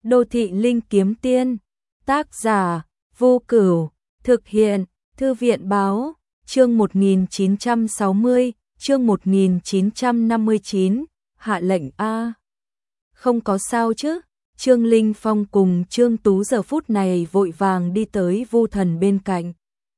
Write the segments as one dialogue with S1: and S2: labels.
S1: Đô thị linh kiếm tiên, tác giả Vô Cửu, thực hiện Thư viện báo, chương 1960, chương 1959, hạ lệnh A. Không có sao chứ? Trương Linh Phong cùng Trương Tú giờ phút này vội vàng đi tới Vu Thần bên cạnh,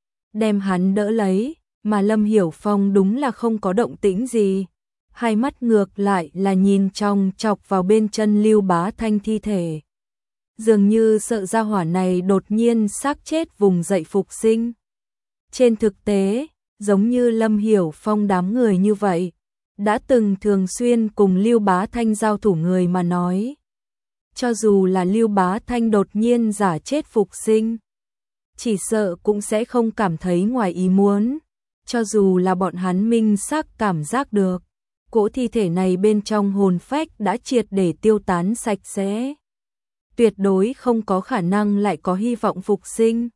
S1: đem hắn đỡ lấy, mà Lâm Hiểu Phong đúng là không có động tĩnh gì. Hai mắt ngược lại là nhìn trong chọc vào bên chân Lưu Bá Thanh thi thể. Dường như sợ gia hỏa này đột nhiên xác chết vùng dậy phục sinh. Trên thực tế, giống như Lâm Hiểu Phong đám người như vậy, đã từng thường xuyên cùng Lưu Bá Thanh giao thủ người mà nói. Cho dù là Lưu Bá Thanh đột nhiên giả chết phục sinh, chỉ sợ cũng sẽ không cảm thấy ngoài ý muốn. Cho dù là bọn hắn minh xác cảm giác được, cỗ thi thể này bên trong hồn phách đã triệt để tiêu tán sạch sẽ. Tuyệt đối không có khả năng lại có hy vọng phục sinh.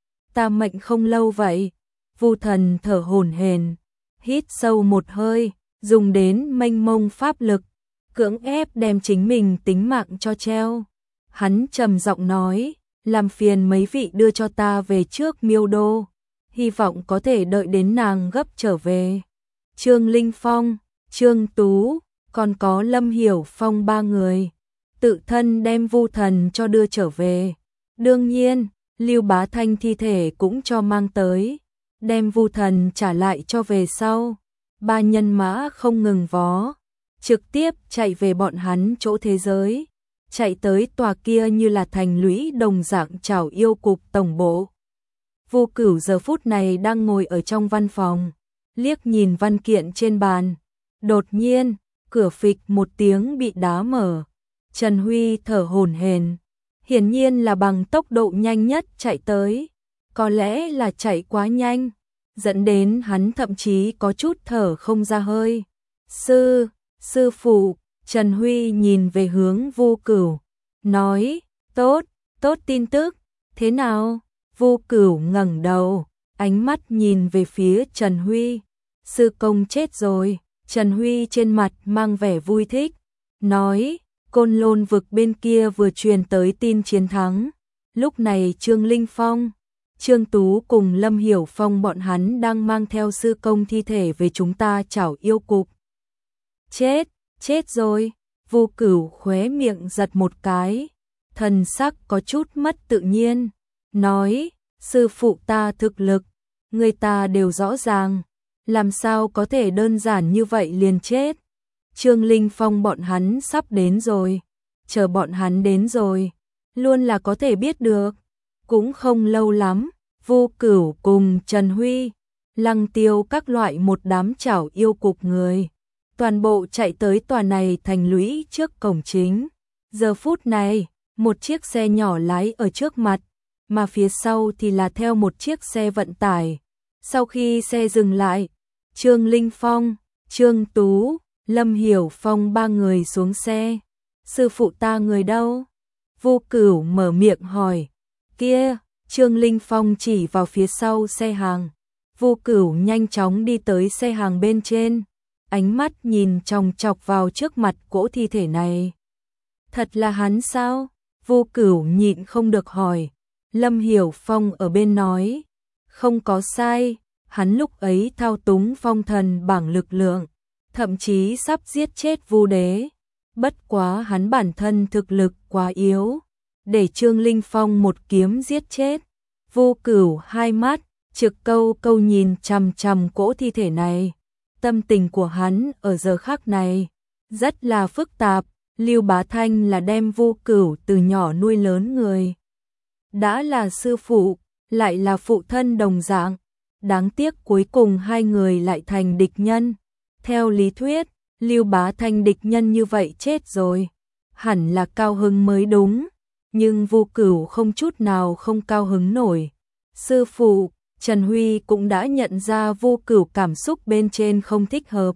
S1: Ta mệnh không lâu vậy. Vu Thần thở hổn hển, hít sâu một hơi, dùng đến mênh mông pháp lực, cưỡng ép đem chính mình tính mạng cho treo. Hắn trầm giọng nói, làm phiền mấy vị đưa cho ta về trước Miêu Đô, hy vọng có thể đợi đến nàng gấp trở về. Trương Linh Phong, Trương Tú, còn có Lâm Hiểu Phong ba người, tự thân đem Vu Thần cho đưa trở về. Đương nhiên, Lưu Bá Thanh thi thể cũng cho mang tới, đem Vu Thần trả lại cho về sau. Ba nhân mã không ngừng vó, trực tiếp chạy về bọn hắn chỗ thế giới, chạy tới tòa kia như là thành lũy đồng dạng chảo yêu cục tổng bộ. Vô Cửu giờ phút này đang ngồi ở trong văn phòng, liếc nhìn văn kiện trên bàn. Đột nhiên, cửa phịch một tiếng bị đá mở. Trần Huy thở hổn hển, hiển nhiên là bằng tốc độ nhanh nhất chạy tới, có lẽ là chạy quá nhanh, dẫn đến hắn thậm chí có chút thở không ra hơi. Sư phụ, Trần Huy nhìn về hướng Vô Cửu, nói, tốt tin tức, thế nào? Vô Cửu ngẩng đầu, ánh mắt nhìn về phía Trần Huy, sư công chết rồi. Trần Huy trên mặt mang vẻ vui thích, nói, Côn Lôn vực bên kia vừa truyền tới tin chiến thắng. Lúc này Trương Linh Phong, Trương Tú cùng Lâm Hiểu Phong bọn hắn đang mang theo sư công thi thể về chúng ta chảo yêu cục. Chết rồi. Vô Cửu khóe miệng giật một cái, thần sắc có chút mất tự nhiên, nói, sư phụ ta thực lực, người ta đều rõ ràng, làm sao có thể đơn giản như vậy liền chết. Trương Linh Phong bọn hắn sắp đến rồi, chờ bọn hắn đến rồi, luôn là có thể biết được. Cũng không lâu lắm, Vô Cửu cùng Trần Huy, Lăng Tiêu các loại một đám chảo yêu cục người, toàn bộ chạy tới tòa này thành lũy trước cổng chính. Giờ phút này, một chiếc xe nhỏ lái ở trước mặt, mà phía sau thì là theo một chiếc xe vận tải. Sau khi xe dừng lại, Trương Linh Phong, Trương Tú, Lâm Hiểu Phong ba người xuống xe. Sư phụ ta người đâu? Vô Cửu mở miệng hỏi. Kia, Trương Linh Phong chỉ vào phía sau xe hàng. Vô Cửu nhanh chóng đi tới xe hàng bên trên, ánh mắt nhìn chòng chọc vào trước mặt cỗ thi thể này. Thật là hắn sao? Vô Cửu nhịn không được hỏi. Lâm Hiểu Phong ở bên nói, không có sai, hắn lúc ấy thao túng phong thần bảng lực lượng, thậm chí sắp giết chết Vu Đế. Bất quá hắn bản thân thực lực quá yếu, để Trương Linh Phong một kiếm giết chết. Vô Cửu hai mắt trực câu nhìn chằm chằm cỗ thi thể này. Tâm tình của hắn ở giờ khắc này rất là phức tạp. Lưu Bá Thanh là đem Vô Cửu từ nhỏ nuôi lớn người, đã là sư phụ, lại là phụ thân đồng dạng. Đáng tiếc cuối cùng hai người lại thành địch nhân. Theo lý thuyết, Lưu Bá Thanh địch nhân như vậy chết rồi, hẳn là cao hứng mới đúng, nhưng Vô Cửu không chút nào không cao hứng nổi. Sư phụ, Trần Huy cũng đã nhận ra Vô Cửu cảm xúc bên trên không thích hợp.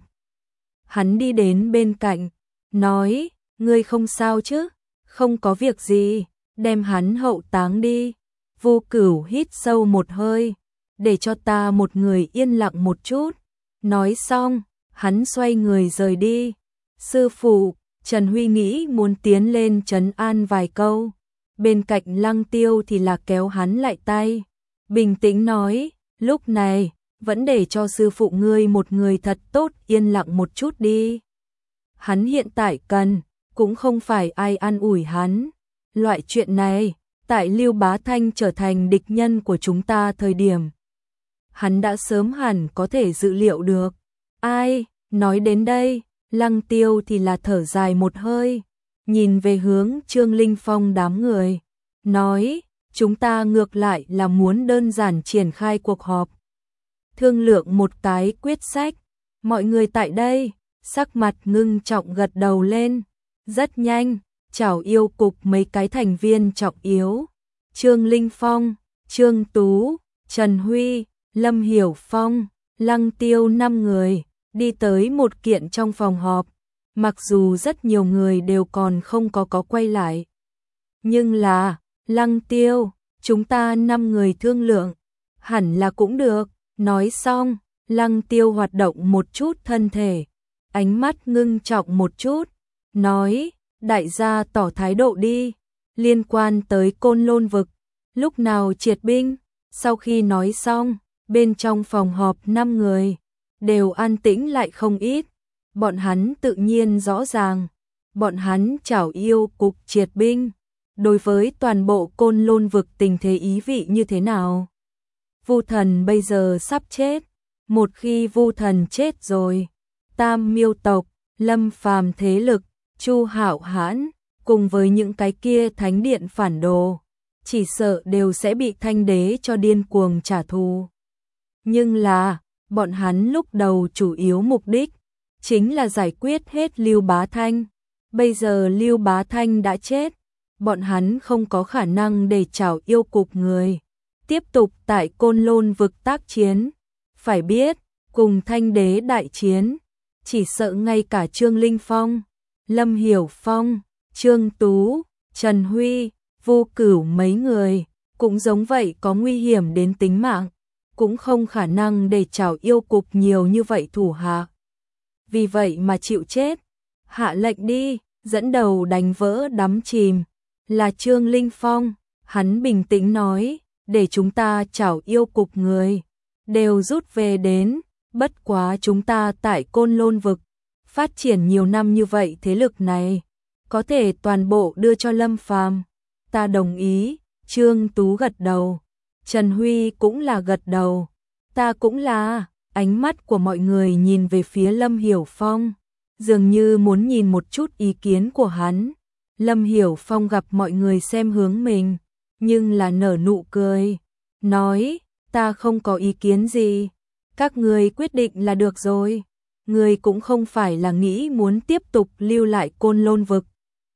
S1: Hắn đi đến bên cạnh, nói, ngươi không sao chứ? Không có việc gì, đem hắn hậu táng đi. Vô Cửu hít sâu một hơi, để cho ta một người yên lặng một chút. Nói xong, hắn xoay người rời đi. Sư phụ, Trần Huy nghĩ muốn tiến lên trấn an vài câu. Bên cạnh Lăng Tiêu thì là kéo hắn lại tay. Bình tĩnh nói, lúc này, vẫn để cho sư phụ ngươi một người thật tốt yên lặng một chút đi. Hắn hiện tại cần, cũng không phải ai an ủi hắn. Loại chuyện này, tại Lưu Bá Thanh trở thành địch nhân của chúng ta thời điểm. Hắn đã sớm hẳn có thể dự liệu được. Ai, nói đến đây, Lăng Tiêu thì là thở dài một hơi, nhìn về hướng Trương Linh Phong đám người, nói, chúng ta ngược lại là muốn đơn giản triển khai cuộc họp. Thương lượng một cái quyết sách, mọi người tại đây, sắc mặt ngưng trọng gật đầu lên, rất nhanh, chào yêu cục mấy cái thành viên trọng yếu, Trương Linh Phong, Trương Tú, Trần Huy, Lâm Hiểu Phong, Lăng Tiêu 5 người, đi tới một kiện trong phòng họp, mặc dù rất nhiều người đều còn không có quay lại. Nhưng là, Lăng Tiêu, chúng ta 5 người thương lượng, hẳn là cũng được, nói xong, Lăng Tiêu hoạt động một chút thân thể, ánh mắt ngưng trọng một chút, nói, đại gia tỏ thái độ đi, liên quan tới Côn Lôn vực, lúc nào triệt binh, sau khi nói xong, bên trong phòng họp 5 người, đều an tĩnh lại không ít, bọn hắn tự nhiên rõ ràng, bọn hắn chảo yêu cục triệt binh, đối với toàn bộ Côn Lôn vực tình thế ý vị như thế nào. Vu Thần bây giờ sắp chết, một khi Vu Thần chết rồi, Tam Miêu tộc, Lâm Phàm thế lực, Chu Hạo Hãn, cùng với những cái kia thánh điện phản đồ, chỉ sợ đều sẽ bị Thanh Đế cho điên cuồng trả thù. Nhưng là, bọn hắn lúc đầu chủ yếu mục đích chính là giải quyết hết Lưu Bá Thanh. Bây giờ Lưu Bá Thanh đã chết, bọn hắn không có khả năng để chảo yêu cục người tiếp tục tại Côn Lôn vực tác chiến. Phải biết, cùng Thanh Đế đại chiến, chỉ sợ ngay cả Trương Linh Phong, Lâm Hiểu Phong, Trương Tú, Trần Huy, Vô Cửu mấy người, cũng giống vậy có nguy hiểm đến tính mạng, cũng không khả năng để chảo yêu cục nhiều như vậy thủ hạ. Vì vậy mà chịu chết, hạ lệnh đi, dẫn đầu đánh vỡ đắm chìm, là Trương Linh Phong, hắn bình tĩnh nói, để chúng ta chảo yêu cục người, đều rút về đến, bất quá chúng ta tại Côn Lôn vực, phát triển nhiều năm như vậy thế lực này, có thể toàn bộ đưa cho Lâm Phàm. Ta đồng ý, Trương Tú gật đầu, Trần Huy cũng là gật đầu, ta cũng là, ánh mắt của mọi người nhìn về phía Lâm Hiểu Phong, dường như muốn nhìn một chút ý kiến của hắn. Lâm Hiểu Phong gặp mọi người xem hướng mình, nhưng là nở nụ cười, nói, ta không có ý kiến gì, các người quyết định là được rồi, người cũng không phải là nghĩ muốn tiếp tục lưu lại Côn Lôn vực.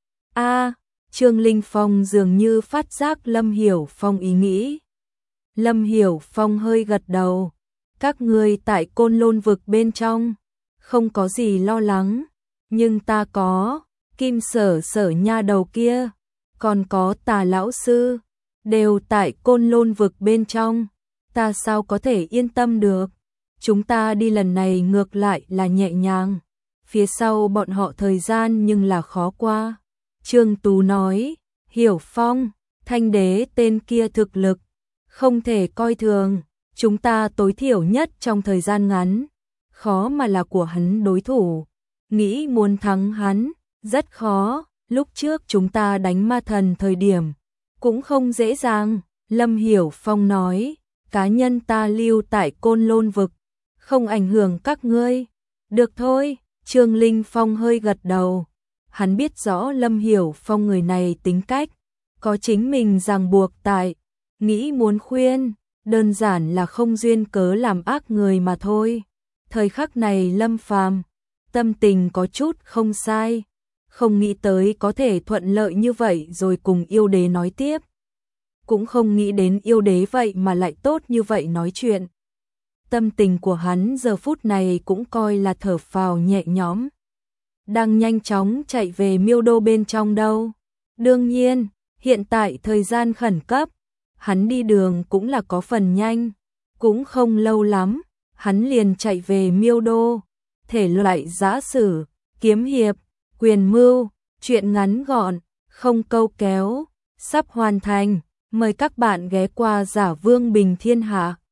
S1: Trương Linh Phong dường như phát giác Lâm Hiểu Phong ý nghĩ. Lâm Hiểu Phong hơi gật đầu, các ngươi tại Côn Lôn vực bên trong, không có gì lo lắng, nhưng ta có, Kim Sở Sở nha đầu kia, còn có Tà lão sư, đều tại Côn Lôn vực bên trong, ta sao có thể yên tâm được, chúng ta đi lần này ngược lại là nhẹ nhàng, phía sau bọn họ thời gian nhưng là khó qua. Trương Tú nói, Hiểu Phong, Thanh Đế tên kia thực lực, không thể coi thường, chúng ta tối thiểu nhất trong thời gian ngắn, khó mà là của hắn đối thủ, nghĩ muốn thắng hắn, rất khó, lúc trước chúng ta đánh ma thần thời điểm, cũng không dễ dàng, Lâm Hiểu Phong nói, cá nhân ta lưu tại Côn Lôn vực, không ảnh hưởng các ngươi, được thôi, Trương Linh Phong hơi gật đầu, hắn biết rõ Lâm Hiểu Phong người này tính cách, có chính mình ràng buộc tại, nghĩ muốn khuyên, đơn giản là không duyên cớ làm ác người mà thôi. Thời khắc này Lâm Phàm tâm tình có chút không sai, không nghĩ tới có thể thuận lợi như vậy rồi cùng yêu đế nói tiếp. Cũng không nghĩ đến yêu đế vậy mà lại tốt như vậy nói chuyện. Tâm tình của hắn giờ phút này cũng coi là thở phào nhẹ nhõm. Đang nhanh chóng chạy về Miêu Đô bên trong đâu. Đương nhiên, hiện tại thời gian khẩn cấp, hắn đi đường cũng là có phần nhanh, cũng không lâu lắm, hắn liền chạy về Miêu Đô, thể loại giã sử, kiếm hiệp, Quyền mưu, chuyện ngắn gọn, không câu kéo, sắp hoàn thành. Mời các bạn ghé qua Giả Vương Bình Thiên Hạ.